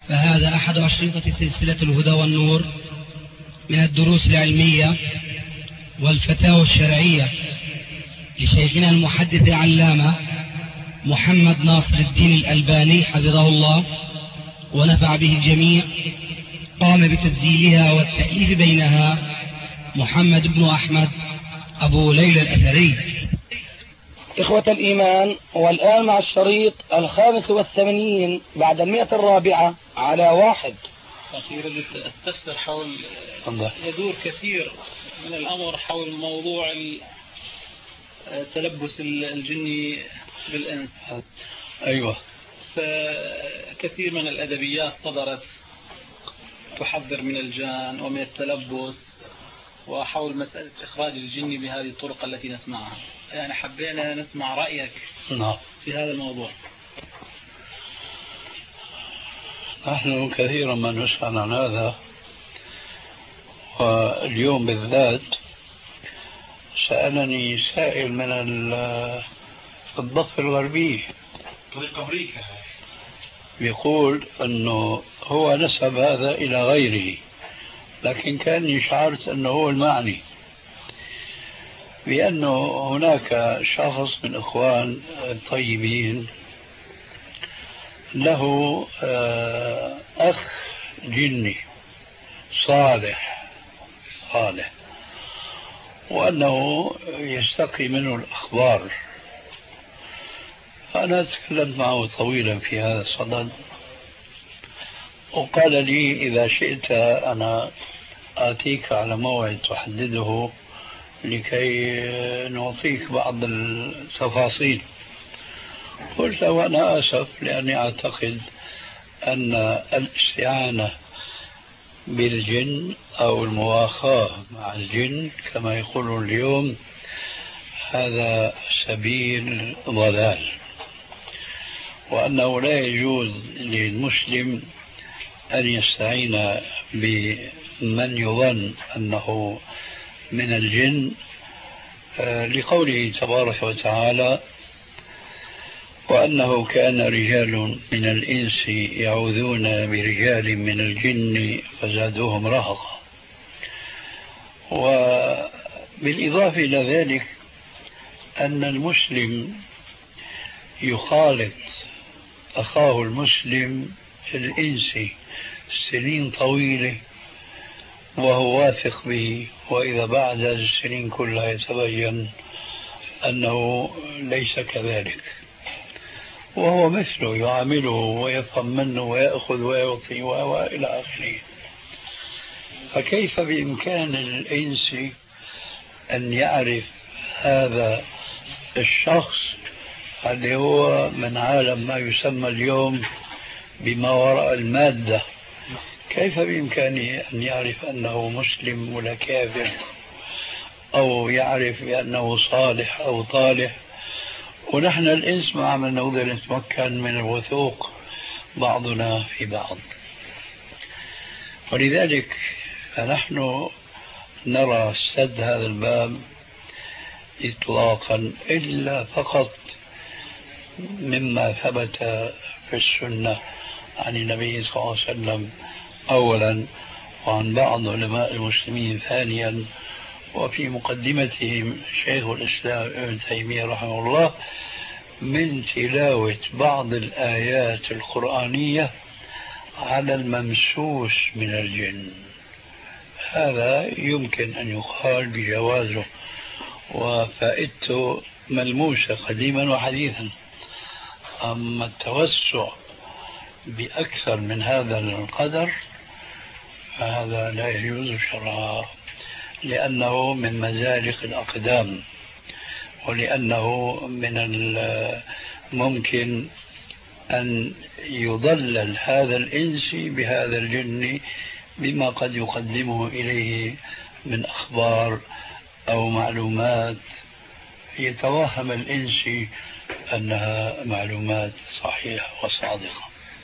فهذا أحد أشرطة سلسلة الهدى والنور من الدروس العلمية والفتاوى الشرعية لشيخنا المحدث العلامة محمد ناصر الدين الألباني حفظه الله ونفع به الجميع. قام بتسجيلها والتأليف بينها محمد بن أحمد أبو ليلى الأثري. إخوة الإيمان، والآن مع الشريط 85 بعد 104 على 1. أخيرا أستفسر حول يدور كثير من الأمر حول موضوع تلبس الجني بالإنس. أيوة. فكثير من الأدبيات صدرت تحذر من الجان ومن التلبس وحول مسألة إخراج الجن بهذه الطرق التي نسمعها. يعني حبينا نسمع رأيك في هذا الموضوع. نحن كثيرا ما نسأل عن هذا، واليوم بالذات سألني سائل من الضفة الغربية طريق أمريكا، يقول أنه هو نسب هذا إلى غيره، لكن كان شعرت أنه هو المعني، بأنه هناك شخص من إخوان الطيبين له أخ جني صالح وأنه يستقي منه الأخبار. فأنا تكلمت معه طويلا في هذا الصدد، وقال لي إذا شئت أنا آتيك على موعد تحدده لكي نعطيك بعض التفاصيل. قلت له أنا آسف، لأني أعتقد أن الاستعانة بالجن أو المواخاة مع الجن كما يقولون اليوم هذا سبيل ضلال، وأنه لا يجوز للمسلم أن يستعين بمن يظن أنه من الجن، لقوله تبارك وتعالى وأنه كان رجال من الإنس يعوذون برجال من الجن فزادوهم رهقا. وبالإضافة إلى ذلك أن المسلم يخالط أخاه المسلم الإنسي سنين طويلة وهو واثق به، وإذا بعد السنين كلها يتبين أنه ليس كذلك، وهو مثله يعامله ويفهم منه ويأخذ ويعطي وإلى آخره. فكيف بإمكان الإنس أن يعرف هذا الشخص اللي هو من عالم ما يسمى اليوم بما وراء المادة، كيف بإمكانه أن يعرف أنه مسلم ولا كافر، أو يعرف بأنه صالح أو طالح؟ ونحن الإنس ما عم نقدر نتمكن من الوثوق بعضنا في بعض. ولذلك فنحن نرى سد هذا الباب إطلاقا إلا فقط مما ثبت في السنة عن النبي صلى الله عليه وسلم أولا، وعن بعض علماء المسلمين ثانيا، وفي مقدمتهم شيخ الإسلام ابن تيمية رحمه الله من تلاوة بعض الآيات القرآنية على الممسوس من الجن. هذا يمكن أن يقال بجوازه وفائدته ملموسة قديما وحديثا. أما التوسع بأكثر من هذا القدر فهذا لا يجوز شرعا، لأنه من مزالق الأقدام، ولأنه من الممكن أن يضلل هذا الإنس بهذا الجن بما قد يقدمه إليه من أخبار أو معلومات يتوهم الإنس أنها معلومات صحيحة وصادقة.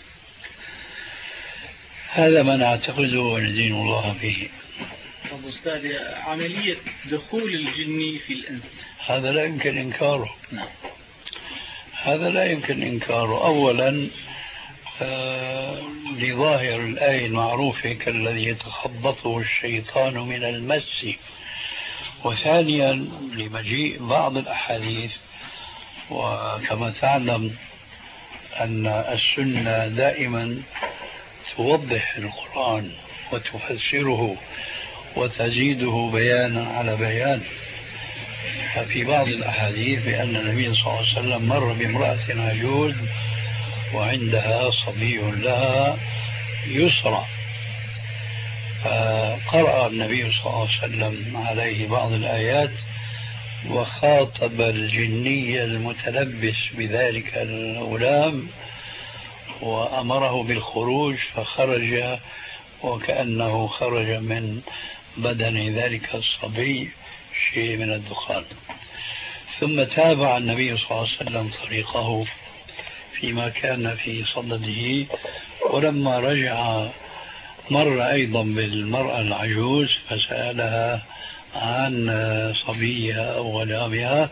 هذا ما نعتقده وندين الله به. طب أستاذ، عملية دخول الجن في الإنس هذا لا يمكن إنكاره. نعم. هذا لا يمكن إنكاره. أولا لظاهر الآية المعروفة كالذي يتخبطه الشيطان من المس، وثانيا لمجيء بعض الأحاديث. وكما تعلم أن السنة دائما توضح القرآن وتفسره وتزيده بيانا على بيان. ففي بعض الأحاديث بأن النبي صلى الله عليه وسلم مر بامرأة عجوز وعندها صبي لها يسرى، فقرأ النبي صلى الله عليه وسلم عليه بعض الآيات وخاطب الجني المتلبس بذلك الغلام وأمره بالخروج، فخرج وكأنه خرج من بدن ذلك الصبي شيء من الدخان. ثم تابع النبي صلى الله عليه وسلم طريقه فيما كان في صدده، ولما رجع مر أيضا بالمرأة العجوز فسألها عن صبيها أو غلامها،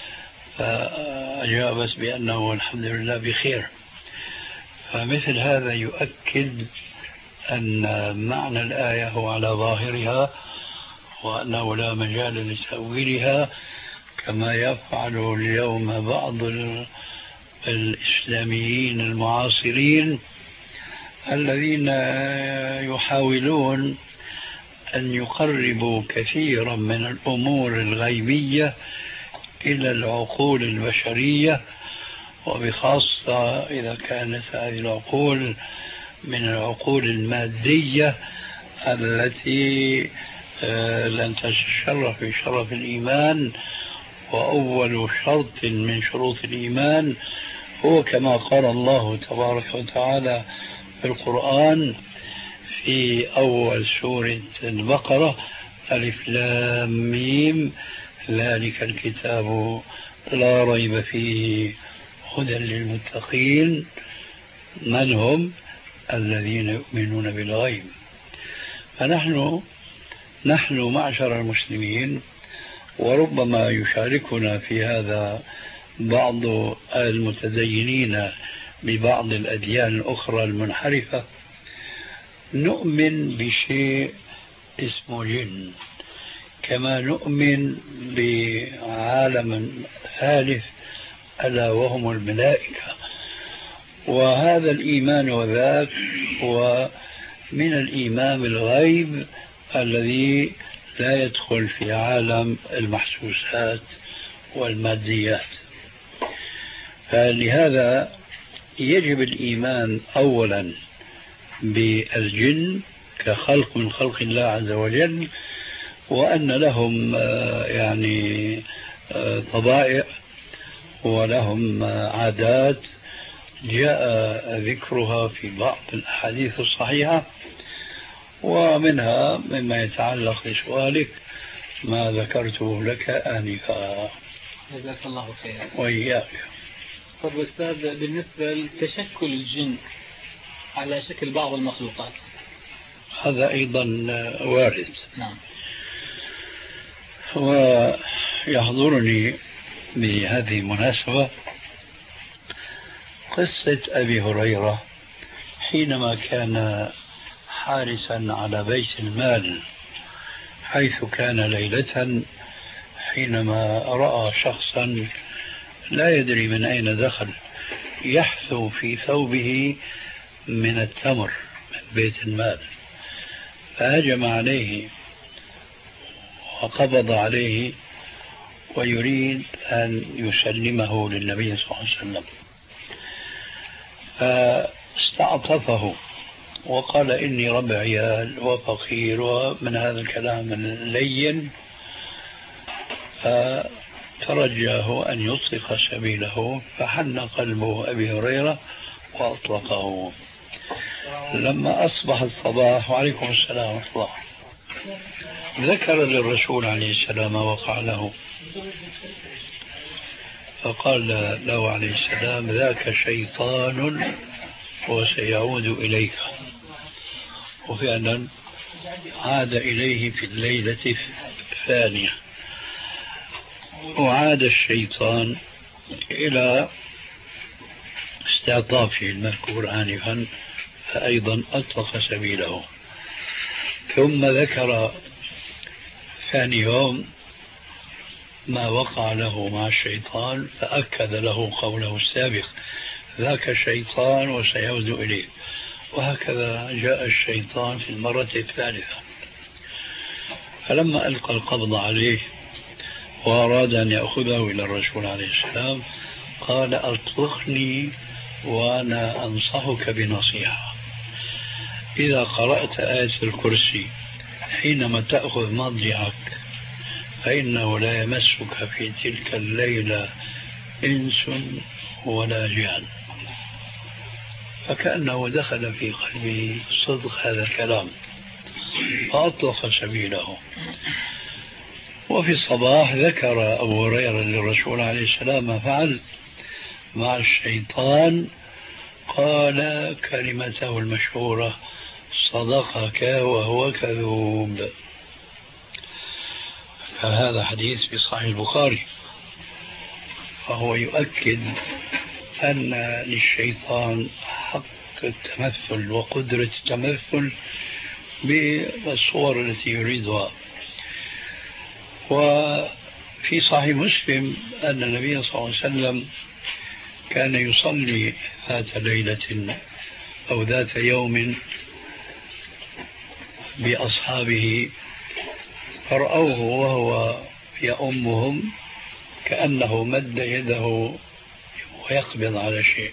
فأجابت بأنه الحمد لله بخير. فمثل هذا يؤكد أن معنى الآية هو على ظاهرها، وأنه لا مجال لتأويلها كما يفعل اليوم بعض الإسلاميين المعاصرين الذين يحاولون أن يقربوا كثيرا من الأمور الغيبية إلى العقول البشرية، وبخاصة إذا كانت هذه العقول من العقول المادية التي لن تتشرف بشرف الإيمان. وأول شرط من شروط الإيمان هو كما قال الله تبارك وتعالى في القرآن في أول سورة البقرة: ألف لام ميم ذلك الكتاب لا ريب فيه هدى للمتقين. من هم؟ الذين يؤمنون بالغيب. فنحن معشر المسلمين، وربما يشاركنا في هذا بعض المتدينين ببعض الأديان الأخرى المنحرفة، نؤمن بشيء اسمه جن، كما نؤمن بعالم ثالث ألا وهم الملائكة. وهذا الإيمان وذاك هو من الإيمان بالغيب الذي لا يدخل في عالم المحسوسات والماديات. فلهذا يجب الإيمان أولا بالجن كخلق من خلق الله عز وجل، وأن لهم يعني طبائع ولهم عادات جاء ذكرها في بعض الأحاديث الصحيحة، ومنها مما يتعلق بسؤالك ما ذكرته لك آنفا. جزاك الله خير. وإياك. طب أستاذ، بالنسبة لتشكل الجن على شكل بعض المخلوقات، هذا أيضا وارد. نعم. ويحضرني بهذه المناسبة قصة أبي هريرة حينما كان حارسا على بيت المال، حيث كان ليلة حينما رأى شخصا لا يدري من أين دخل يحثو في ثوبه من التمر من بيت المال، فهجم عليه وقبض عليه ويريد أن يسلمه للنبي صلى الله عليه وسلم، فاستعطفه وقال: إني رب عيال وفقير، ومن هذا الكلام اللين، فترجاه أن يطلق سبيله، فحن قلبه أبي هريرة وأطلقه. لما أصبح الصباح، وعليكم السلام ورحمة الله، ذكر للرسول عليه السلام ما وقع له، فقال له عليه السلام: ذاك شيطان وسيعود إليك. وفعلا عاد إليه في الليلة الثانية، وعاد الشيطان إلى استعطافه المذكور آنفا فأيضا أطلق سبيله. ثم ذكر ثاني يوم ما وقع له مع الشيطان فأكد له قوله السابق: ذاك الشيطان وسيعود إليه. وهكذا جاء الشيطان في المرة الثالثة، فلما ألقى القبض عليه وأراد أن يأخذه إلى الرسول عليه السلام قال: أطلقني وأنا أنصحك بنصيحة. إذا قرأت آية الكرسي حينما تأخذ مضجعك فإنه لا يمسك في تلك الليلة إنس ولا جان. فكأنه دخل في قلبه صدق هذا الكلام فأطلق سبيله. وفي الصباح ذكر أبو هريرة للرسول عليه السلام ما فعل مع الشيطان، قال كلمته المشهورة: صدقك وهو كذوب. فهذا حديث في صحيح البخاري، فهو يؤكد أن للشيطان حق التمثل وقدرة التمثل بالصور التي يريدها. وفي صحيح مسلم أن النبي صلى الله عليه وسلم كان يصلي ذات ليلة أو ذات يوم بأصحابه فرأوه وهو يؤمهم كأنه مد يده ويقبض على شيء.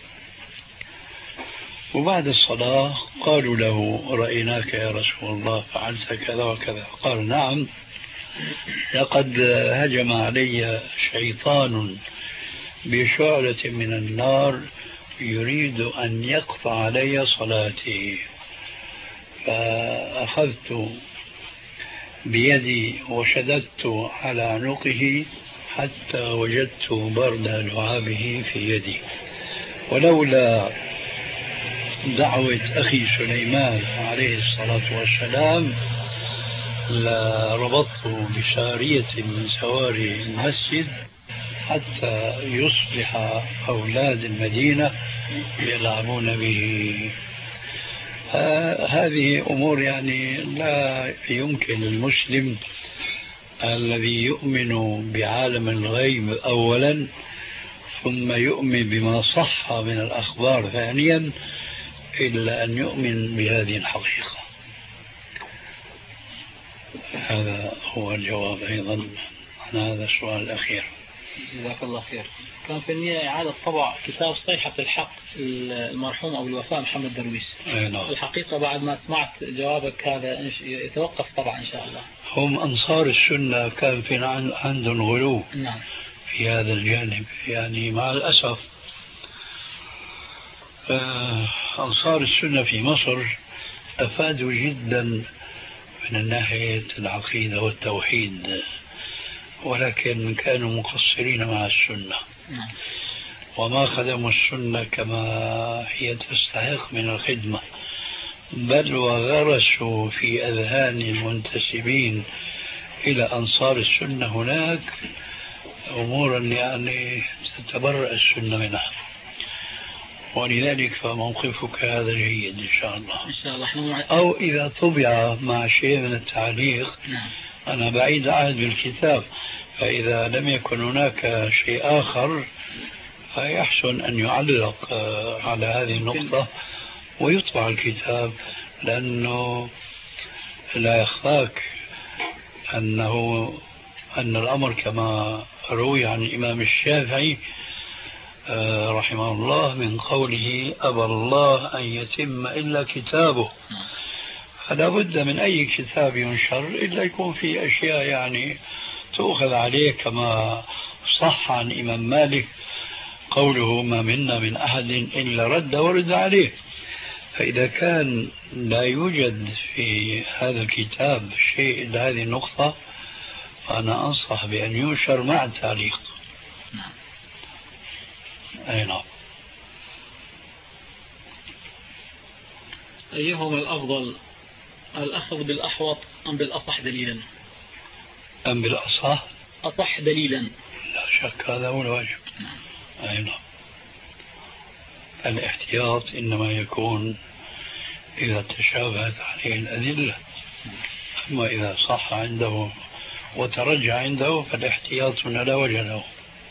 وبعد الصلاة قالوا له: رأيناك يا رسول الله فعلت كذا وكذا. قال: نعم، لقد هجم علي شيطان بشعلة من النار يريد أن يقطع علي صلاتي، فأخذت بيدي وشددت على عنقه حتى وجدت برد لعابه في يدي، ولولا دعوة أخي سليمان عليه الصلاة والسلام لربطته بسارية من سواري المسجد حتى يصبح أولاد المدينة يلعبون به. هذه أمور يعني لا يمكن المسلم الذي يؤمن بعالم الغيب أولا ثم يؤمن بما صح من الأخبار ثانيا إلا أن يؤمن بهذه الحقيقة. هذا هو الجواب أيضا عن هذا السؤال الأخير. جزاك الله خير. كان في النية إعادة طبع كتاب صيحة الحق المرحوم أبو الوفاء محمد درويش. الحقيقة بعد ما سمعت جوابك هذا يتوقف طبعا إن شاء الله. هم أنصار السنة كان في عندهم غلو في هذا الجانب، يعني مع الأسف أنصار السنة في مصر أفادوا جدا من الناحية العقيدة والتوحيد، ولكن كانوا مقصرين مع السنة وما خدموا السنة كما هي تستحق من الخدمة، بل وغرسوا في أذهان المنتسبين إلى أنصار السنة هناك أمورا يعني تتبرأ السنة منها. ولذلك فموقفك هذا جيد إن شاء الله. إن شاء الله. أو إذا طبع مع شيء من التعليق أنا بعيد عهد بالكتاب، فإذا لم يكن هناك شيء آخر فيحسن أن يعلق على هذه النقطة ويطبع الكتاب، لأنه لا يخفاك أن الأمر كما روي عن الإمام الشافعي رحمه الله من قوله: أبى الله أن يتم إلا كتابه. فلا بد من أي كتاب ينشر إلا يكون فيه أشياء يعني تؤخذ عليه، كما صح عن إمام مالك قوله: ما منا من أحد إلا رد ورد عليه. فإذا كان لا يوجد في هذا الكتاب شيء إلا هذه النقطة فأنا أنصح بأن ينشر مع التعليق. أي نعم. أيهما الأفضل، الأخذ بالأحوط أم بالأصح دليلا؟ أم بالأصح؟ أصح دليلا. لا شك هذا هو الواجب. أي نعم. الاحتياط إنما يكون إذا تشابهت عليه الأدلة، أما إذا صح عنده وترجع عنده فالاحتياط هنا لا وجه له.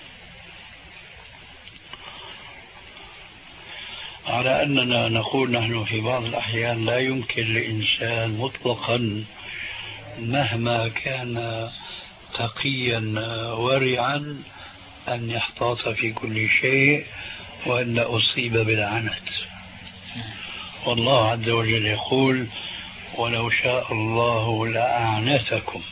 على أننا نقول نحن في بعض الأحيان لا يمكن لإنسان مطلقا مهما كان تقيا ورعا أن يحتاط في كل شيء وأن أصيب بالعنت. والله عز وجل يقول ولو شاء الله لأعنتكم،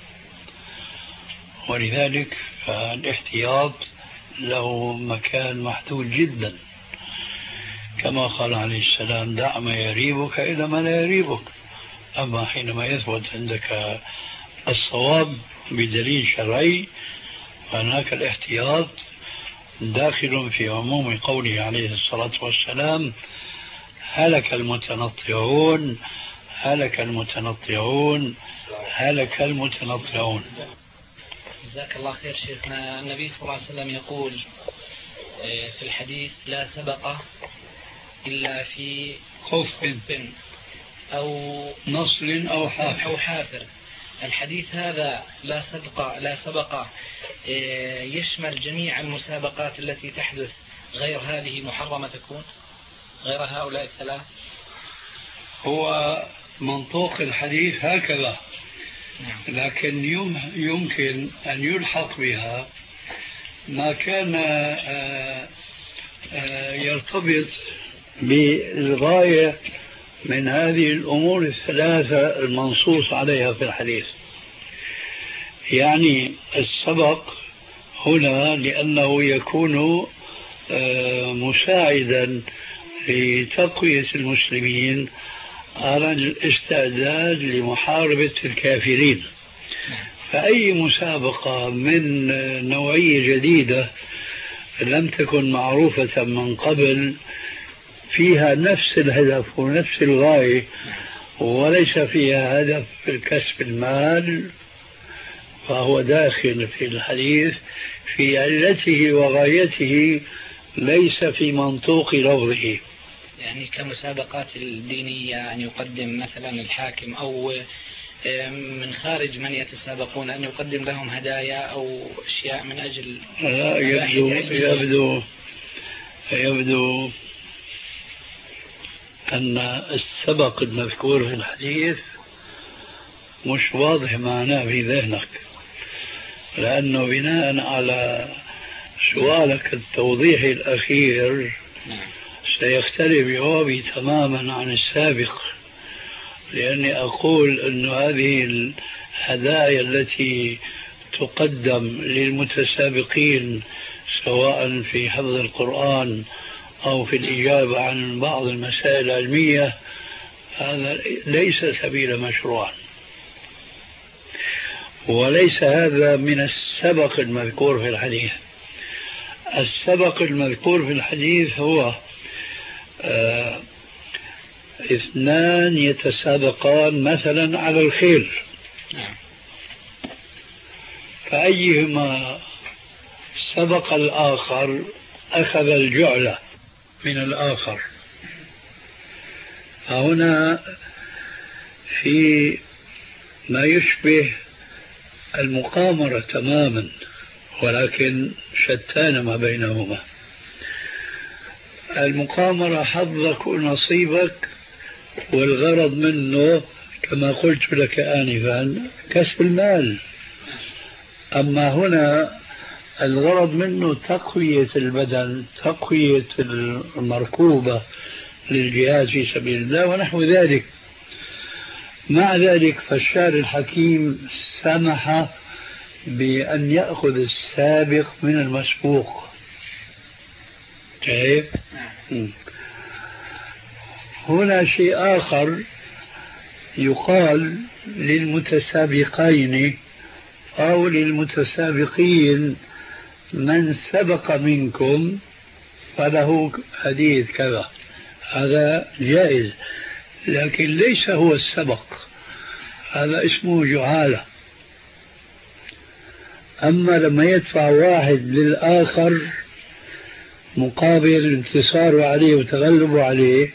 ولذلك فالاحتياط له مكان محدود جدا، كما قال عليه السلام دع ما يريبك إلى ما لا يريبك. أما حينما يثبت عندك الصواب بدليل شرعي فهناك الاحتياط داخل في عموم قوله عليه الصلاة والسلام هلك المتنطعون هلك المتنطعون هلك المتنطعون. جزاك الله خير شيخنا. النبي صلى الله عليه وسلم يقول في الحديث لا سبق إلا في خف أو نصر أو حافر. الحديث هذا لا سبق يشمل جميع المسابقات التي تحدث غير هذه محرمة تكون غير هؤلاء الثلاث؟ هو منطوق الحديث هكذا، لكن يمكن أن يلحق بها ما كان يرتبط بالغاية من هذه الأمور الثلاثة المنصوص عليها في الحديث. يعني السبق هنا لأنه يكون مساعدا لتقوية المسلمين على الاستعداد لمحاربة الكافرين. فأي مسابقة من نوعية جديدة لم تكن معروفة من قبل فيها نفس الهدف ونفس الغاية وليس فيها هدف كسب المال فهو داخل في الحديث في علته وغايته ليس في منطوق لفظه. يعني كمسابقات الدينية أن يقدم مثلا الحاكم أو من خارج من يتسابقون أن يقدم لهم هدايا أو أشياء من أجل يبدو أن السبق المذكور في الحديث مش واضح معناه في ذهنك، لأنه بناء على سؤالك التوضيحي الأخير سيختلف جوابي تماما عن السابق، لأني أقول أن هذه الهدايا التي تقدم للمتسابقين سواء في حفظ القرآن أو في الإجابة عن بعض المسائل العلمية هذا ليس سبيل مشروع، وليس هذا من السبق المذكور في الحديث. السبق المذكور في الحديث هو اثنان يتسابقان مثلا على الخيل، فأيهما سبق الآخر أخذ الجعلة من الآخر. فهنا في ما يشبه المقامرة تماما، ولكن شتان ما بينهما. المقامرة حظك ونصيبك والغرض منه كما قلت لك آنفا كسب المال، أما هنا الغرض منه تقوية البدن، تقوية المركوبة للجهاد في سبيل الله ونحو ذلك. مع ذلك فالشارع الحكيم سمح بأن يأخذ السابق من المسبوق. كيف؟ هنا شيء آخر يقال للمتسابقين أو للمتسابقين من سبق منكم فله حديث كذا، هذا جائز، لكن ليس هو السبق، هذا اسمه جعالة. أما لما يدفع واحد للآخر مقابل انتصاره عليه وتغلبه عليه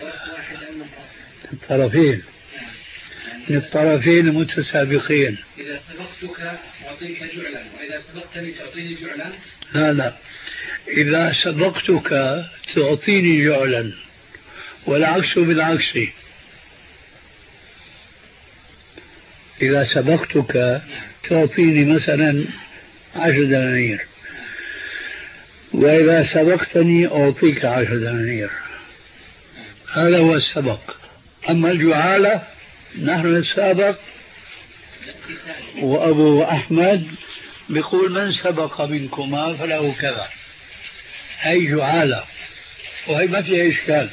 الطرفين من الطرفين متسابقين. إذا سبقتك أعطيك جعلا وإذا سبقتني تعطيني جعلا. لا إذا سبقتك تعطيني جعلا والعكس بالعكس. إذا سبقتك تعطيني مثلا 10 دنانير وإذا سبقتني أعطيك 10 دنانير. هذا هو السبق. أما الجعالة نحن نتسابق وأبو أحمد بيقول من سبق منكما فله كذا. هي جعالة وهي ما فيها إشكال.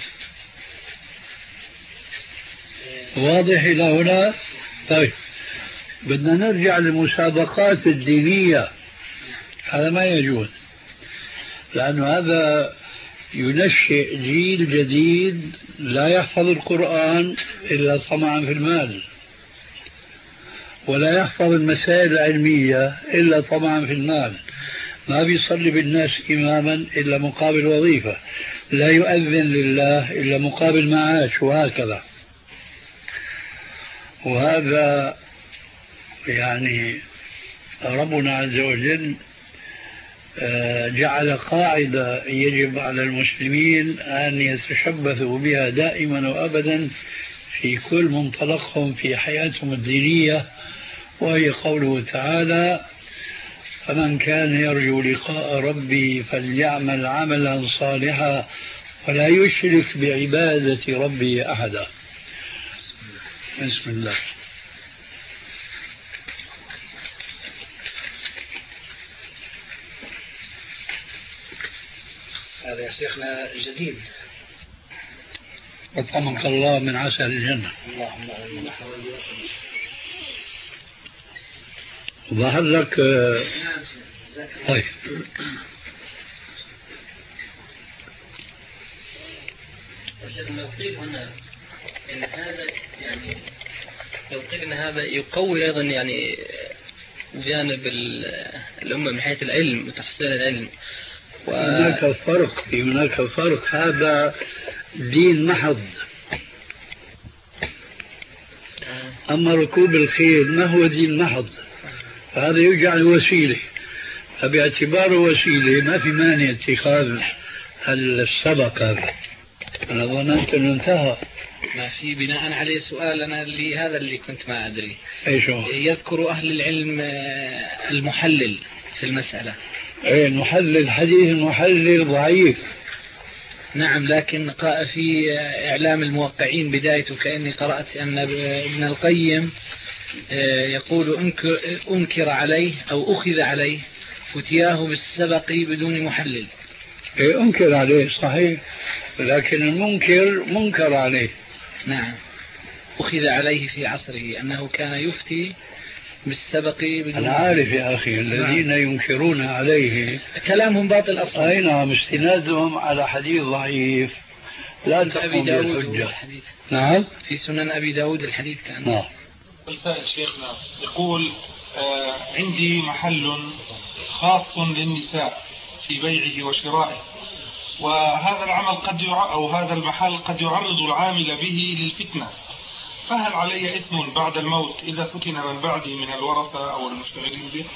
واضح إلى هنا؟ طيب بدنا نرجع للمسابقات الدينية. هذا ما يجوز لأن هذا ينشئ جيل جديد لا يحفظ القرآن إلا طمعا في المال ولا يحفظ المسائل العلمية إلا طمعا في المال. ما بيصلي بالناس إماما إلا مقابل وظيفة، لا يؤذن لله إلا مقابل معاش، وهكذا. وهذا يعني ربنا عز وجل جعل قاعدة يجب على المسلمين أن يتشبثوا بها دائما وأبدا في كل منطلقهم في حياتهم الدينية، وهي قوله تعالى: فمن كان يرجو لقاء ربي فليعمل عملا صالحا ولا يشرك بعبادة ربي أحدا. بسم الله. هذا يا شيخنا جديد. أطعمك الله من عسل الجنة. اللهم آمين. ظهر لك. طيب لو قيل هنا إن هذا يعني لو قيل إن هذا يقوي أيضا يعني جانب الأمة من حيث العلم وتحصيل العلم. هناك فرق. هذا دين محض. أما ركوب الخيل ما هو دين محض، هذا يجعل وسيلة، فباعتباره وسيلة ما في مانع اتخاذ السبق. هذا أنا ظننت أنه انتهى. ما في بناء عليه سؤال أنا هذا اللي كنت ما أدري. إيش هو؟ يذكر أهل العلم المحلل في المسألة. إيه المحلل، حديث المحلل ضعيف. نعم، لكن في إعلام الموقعين بدايته كأني قرأت أن ابن القيم يقول أنكر عليه أو أخذ عليه فتياه بالسبق بدون محلل. إيه أنكر عليه صحيح، لكن المنكر منكر عليه. نعم، أخذ عليه في عصره أنه كان يفتي بالسبق بدون. أنا عارف يا أخي الذين ينكرون عليه كلامهم باطل أصلا. أي نعم، استنادهم على حديث ضعيف لا تقوم بالحجة. نعم، في سنن أبي داود الحديث كان. نعم. السائل شيخنا يقول عندي محل خاص للنساء في بيعه وشرائه، وهذا العمل أو هذا المحل قد يعرض العامل به للفتنة، فهل علي إثم بعد الموت إذا فتن من بعدي من الورثة أو المشتغلين به؟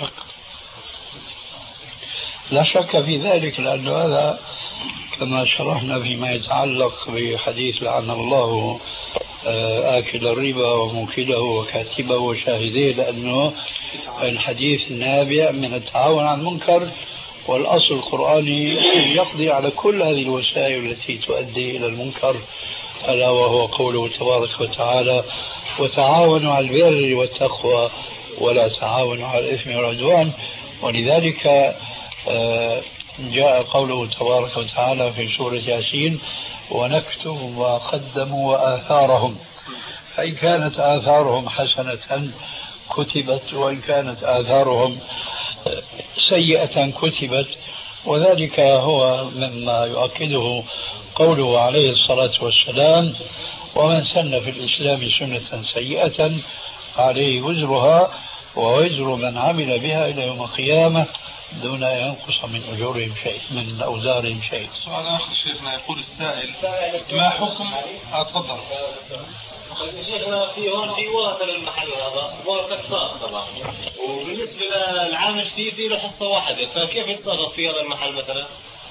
لا شك في ذلك، لأن هذا كما شرحنا فيما يتعلق بحديث لعن الله آكل الربا وموكله وكاتبه وشاهديه، لأنه الحديث نابع من التعاون عن المنكر، والأصل القرآني يقضي على كل هذه الوسائل التي تؤدي إلى المنكر، ألا وهو قوله تبارك وتعالى: وتعاونوا على البر والتقوى ولا تعاونوا على الإثم والعدوان. ولذلك جاء قوله تبارك وتعالى في سورة ياسين: ونكتب ما قدموا وآثارهم، فإن كانت آثارهم حسنة كتبت وإن كانت آثارهم سيئة كتبت. وذلك هو مما يؤكده قوله عليه الصلاة والسلام: ومن سن في الإسلام سنة سيئة عليه وزرها ووزر من عمل بها إلى يوم القيامة دون أن ينقص من أجورهم شيء، من أوزارهم شيء. سؤال آخر شيخنا، يقول السائل ما حكم تفضل شيخنا في هون في ورثة للمحل هذا، ورثة خاص طبعا، وبالنسبة للعامل فيه له حصة واحدة، فكيف يتصرف في هذا المحل مثلا؟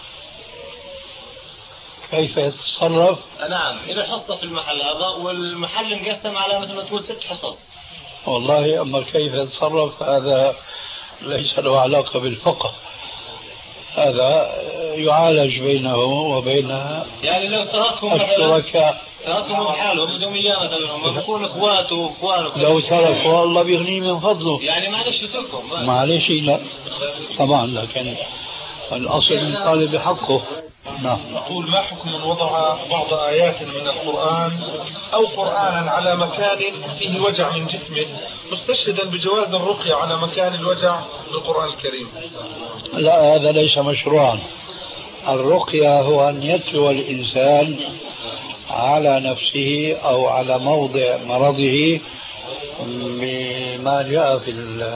كيف يتصرف؟ نعم، له حصة في المحل هذا والمحل مقسم على مثل ما تقول 6 حصص. والله أما كيف يتصرف هذا ليس له علاقة بالفقه، هذا يعالج بينه وبين يعني لو تركهم الشركاء، تركهم بحالهم بدهم اياه مثلا، هم بيكونوا اخواته واخوانه، لو تركوا الله بيغنيه من فضله، يعني معلش يتركهم معلش لا طبعا، لكن الأصل الطالب بحقه. نعم. يقول ما حكم من وضع بعض آيات من القرآن أو قرآنا على مكان فيه وجع من جسمه مستشهدا بجواز الرقية على مكان الوجع بالقرآن الكريم؟ لا، هذا ليس مشروعا. الرقية هو أن يتلو الإنسان على نفسه أو على موضع مرضه بما جاء في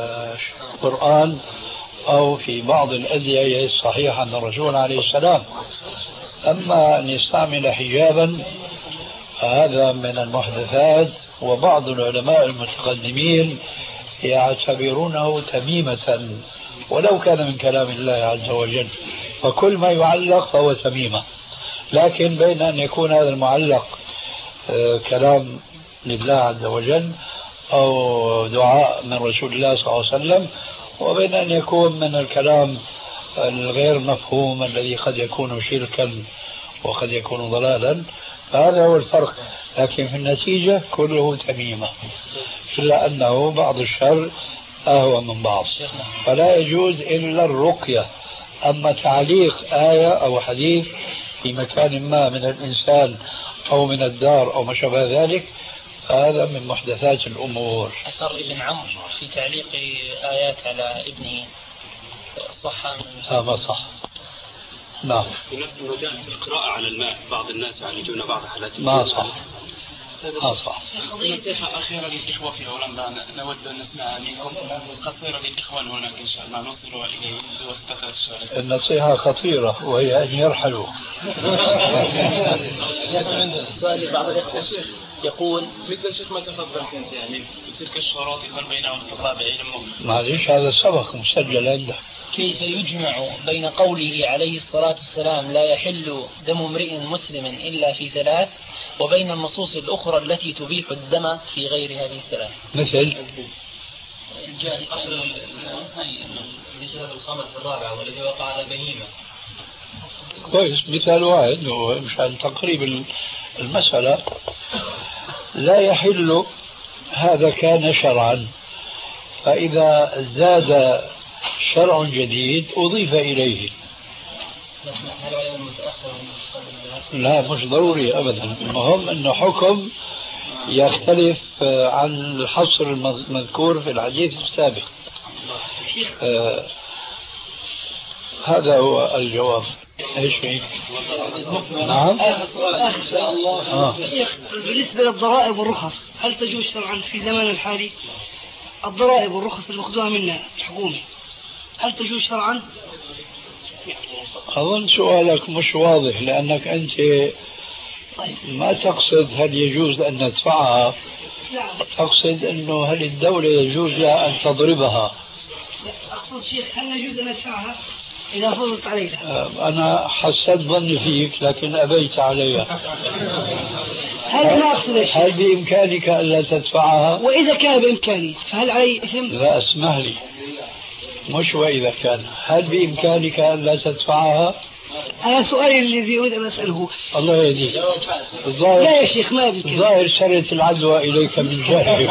القرآن أو في بعض الأدعية الصحيحة عن الرسول عليه السلام. أما أن يستعمل حجابا هذا من المحدثات، وبعض العلماء المتقدمين يعتبرونه تميمة ولو كان من كلام الله عز وجل، فكل ما يعلق فهو تميمة. لكن بين أن يكون هذا المعلق كلام لله عز وجل أو دعاء من رسول الله صلى الله عليه وسلم، وبين أن يكون من الكلام الغير مفهوم الذي قد يكون شركا وقد يكون ضلالا، فهذا هو الفرق. لكن في النتيجة كله تميمة، إلا أنه بعض الشر أهون من بعض، فلا يجوز إلا الرقية. أما تعليق آية أو حديث في مكان ما من الإنسان أو من الدار أو ما شابه ذلك، هذا من محدثات الأمور. أثر ابن عمرو في تعليق آيات على ابنه صح؟ ما صح. نعم. في نفس المجال في القراءة على الماء، بعض الناس يعالجون بعض حالات ما صح. ما صح. نصيحة أخيرة للإخوة في هولندا نود أن نسمع منكم، خطيرة للإخوان هناك إن شاء الله نوصل إليه بواسطة الشارع. النصيحة خطيرة وهي أن يرحلوا. سؤال بعض الإخوة يقول مثل الشيخ ما تفضلت أنت، يعني بتلك الشروط يكون بينهم خطاب علم. معلش هذا سبق مسجل عندك. كيف يجمع بين قوله عليه الصلاة والسلام لا يحل دم امرئ مسلم إلا في 3 وبين النصوص الأخرى التي تبيح الدم في غير هذه 3؟ مثل بسبب الخامس الرابع والذي وقع على بهيمة. كويس، مثال واحد مشان تقريب المسألة. لا يحل هذا كان شرعا، فإذا زاد شرع جديد أضيف إليه. لا مش ضروري أبدا، المهم أنه حكم يختلف عن الحصر المذكور في الحديث السابق. هذا هو الجواب. ايش فيه؟ نعم. شيخ، بالنسبة للضرائب والرخص هل تجوز شرعا في زمن الحالي؟ الضرائب والرخص المأخوذة منا الحكومة هل تجوز شرعا؟ أظن سؤالك مش واضح، لأنك أنت ما تقصد هل يجوز أن ندفعها، تقصد أنه هل الدولة يجوز لها أن تضربها. أقصد شيخ هل يجوز أن ندفعها إذا فرضت علينا؟ أنا حسنت ظني فيك لكن أبيت عليها. هل بإمكانك ألا تدفعها؟ وإذا كان بإمكاني فهل علي إثم؟ لا اسمح لي، مش وإذا كان، هل بإمكانك ألا تدفعها؟ هذا سؤالي الذي أريد أن أسأله. الله يهديك. لا يا شيخ ما بإمكاني. ظاهر سرت العدوى إليك من جانبك.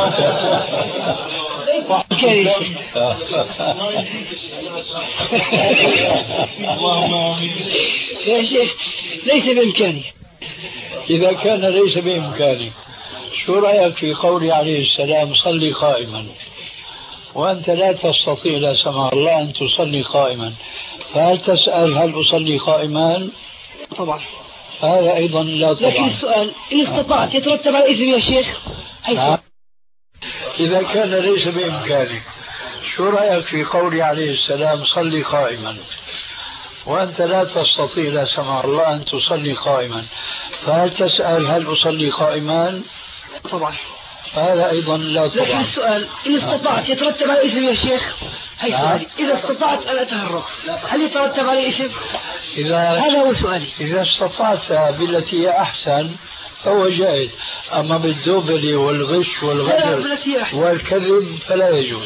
يا شيخ ليس بإمكاني. إذا كان ليس بإمكاني، شو رأيك في قول عليه السلام صلي قائما، وأنت لا تستطيع لا سمح الله أن تصلي قائما، فهل تسأل هل أصلي قائما؟ طبعا. هذا أيضا لا طبعا. لكن السؤال إن استطعت يترتب على الإثم يا شيخ. إذا كان ليس بإمكانك، شو رأيك في قولي عليه السلام صلي قائما، وأنت لا تستطيع لا سمح الله أن تصلي قائما، فهل تسأل هل أصلي قائما؟ طبعا. هذا أيضا لا طبعا. لكن السؤال إن استطعت يترتب على إثم يا شيخ؟ هي سؤالي، إذا استطعت أن أتهرب هل يترتب على إثم؟ هذا هو سؤالي. إذا استطعت بالتي هي أحسن فهو جائز، أما بالدبل والغش والغدر والكذب فلا يجوز.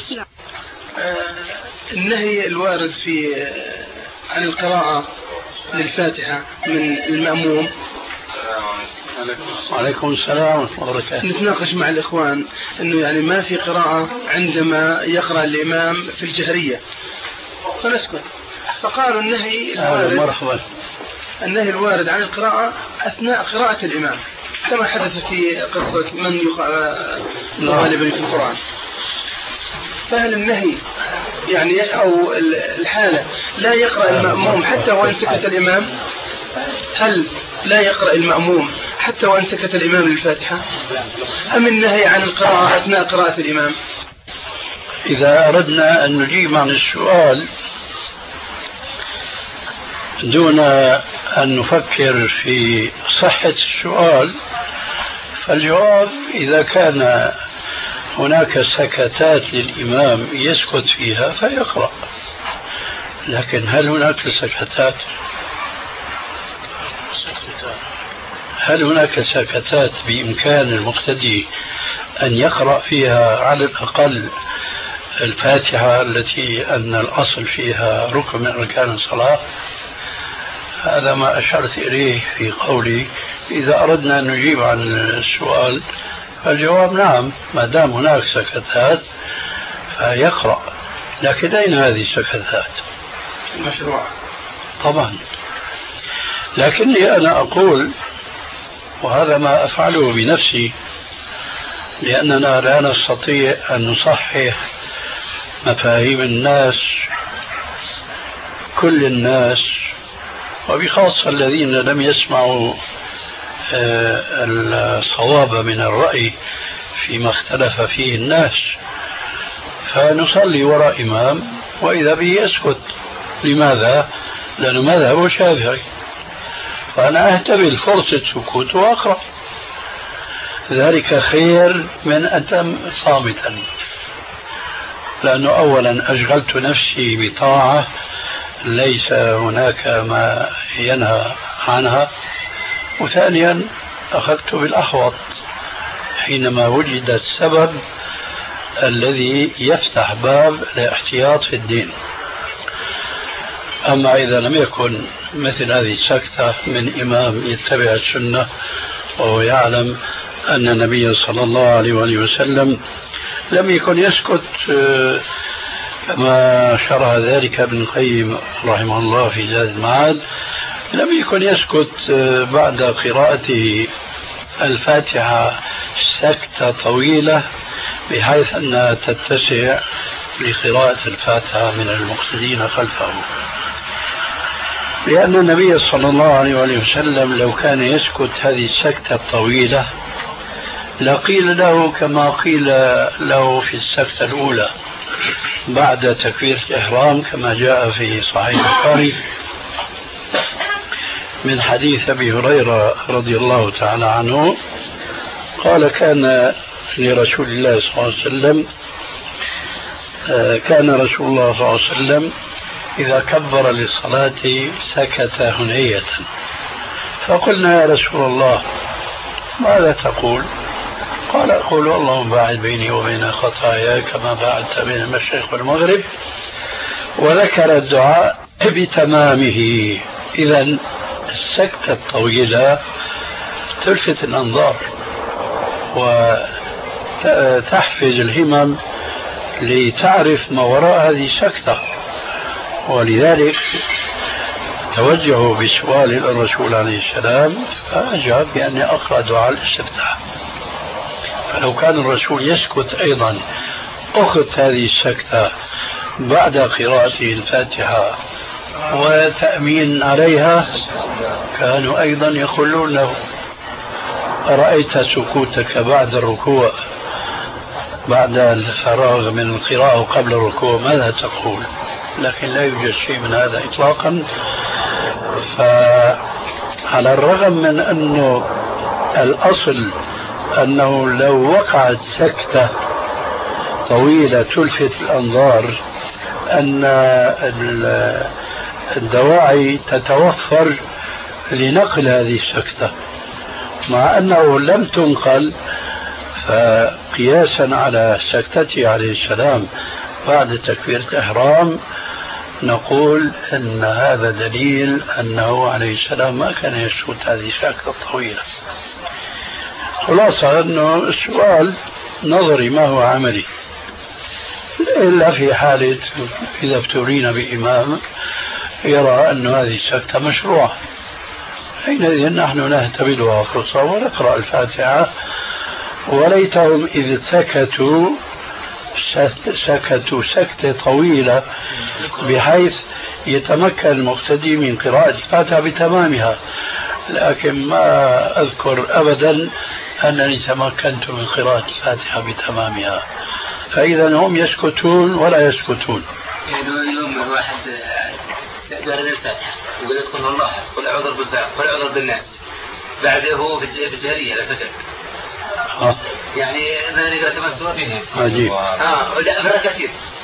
النهي الوارد في عن القراءة للفاتحة من المأموم. عليكم السلام ورحمة الله وبركاته. نتناقش مع الإخوان أنه يعني ما في قراءة عندما يقرأ الإمام في الجهرية فنسكت، فقالوا النهي الوارد عن القراءة أثناء قراءة الإمام كما حدث في قصة من غالبا في القرآن. فهل النهي يعني أو الحالة لا يقرأ المأموم حتى وإن سكت الإمام؟ هل لا يقرأ المأموم حتى وإن سكت الإمام للفاتحة؟ أم النهي عن القراءة أثناء قراءة الإمام؟ إذا أردنا أن نجيب عن السؤال دون أن نفكر في صحة السؤال، فالجواب إذا كان هناك سكتات للإمام يسكت فيها فيقرأ، لكن هل هناك سكتات؟ هل هناك سكتات بإمكان المقتدي أن يقرأ فيها على الأقل الفاتحة التي أن الأصل فيها ركن من أركان الصلاة؟ هذا ما أشرت إليه في قولي إذا أردنا أن نجيب عن السؤال فالجواب نعم، ما دام هناك سكتات فيقرأ. لكن أين هذه السكتات؟ مشروع طبعا. لكني أنا أقول، وهذا ما أفعله بنفسي، لأننا لا نستطيع أن نصحح مفاهيم الناس، كل الناس، وبخاصة الذين لم يسمعوا الصواب من الرأي فيما اختلف فيه الناس، فنصلي وراء إمام وإذا به يسكت. لماذا؟ لأنه مذهبه شافعي، فأنا أهتبل فرصة سكوت وأقرأ، ذلك خير من أن صامتا، لأنه أولا أشغلت نفسي بطاعة ليس هناك ما ينهى عنها، وثانيا أخذت بالأحوط حينما وجد السبب الذي يفتح باب الاحتياط في الدين. أما إذا لم يكن مثل هذه السكتة من إمام يتبع السنة وهو يعلم أن النبي صلى الله عليه وسلم لم يكن يسكت كما شرح ذلك ابن القيم رحمه الله في زاد المعاد، لم يكن يسكت بعد قراءته الفاتحة سكتة طويلة بحيث أنها تتسع لقراءة الفاتحة من المقتدين خلفه، لأن النبي صلى الله عليه وسلم لو كان يسكت هذه السكتة الطويلة لقيل له كما قيل له في السكتة الأولى بعد تكبيرة الإحرام كما جاء في صحيح البخاري من حديث أبي هريرة رضي الله تعالى عنه قال كان لرسول الله صلى الله عليه وسلم كان رسول الله صلى الله عليه وسلم إذا كبر للصلاة سكت هنية، فقلنا يا رسول الله ماذا تقول؟ قال أقول اللهم باعد بيني وبين خطاياي كما باعدت بين المشرق والمغرب، وذكر الدعاء بتمامه. إذا السكتة الطويلة تلفت الأنظار وتحفز الهمم لتعرف ما وراء هذه السكتة، ولذلك توجهوا بسؤال الرسول عليه السلام فأجاب بأني أقرأ دعاء الاستفتاح. فلو كان الرسول يسكت أيضا أخذت هذه السكتة بعد قراءته الفاتحة وتأمين عليها كانوا أيضا يقولون له أرأيت سكوتك بعد الركوع بعد الفراغ من القراءة وقبل الركوع ماذا تقول؟ لكن لا يوجد شيء من هذا إطلاقا. فعلى الرغم من أنه الأصل أنه لو وقعت سكتة طويلة تلفت الأنظار أن الدواعي تتوفر لنقل هذه السكتة، مع أنه لم تنقل، فقياسا على سكتته عليه السلام بعد تكبيرة الإحرام نقول أن هذا دليل أنه عليه السلام ما كان يسكت هذه السكتة الطويلة. خلاصة أنه السؤال نظري ما هو عملي، إلا في حالة إذا ابتلينا بإمام يرى أن هذه السكتة مشروعة، حينئذ نحن نهتبلها فرصة ونقرأ الفاتحة. وليتهم إذ سكتوا سكتة طويلة بحيث يتمكن المقتدي من قراءة الفاتحة بتمامها، لكن ما أذكر أبدا أنني تمكنت من قراءة الفاتحة بتمامها. فإذا هم يسكتون ولا يسكتون. يعني اليوم الواحد قرأ الفاتحة وقال قل الله أحد قل أعوذ بالفاتحة قل أعوذ بالناس، بعده هو في الجهرية الفجر يعني إذا نقرأ تمسوا فيه عجيب. لا في ركعتين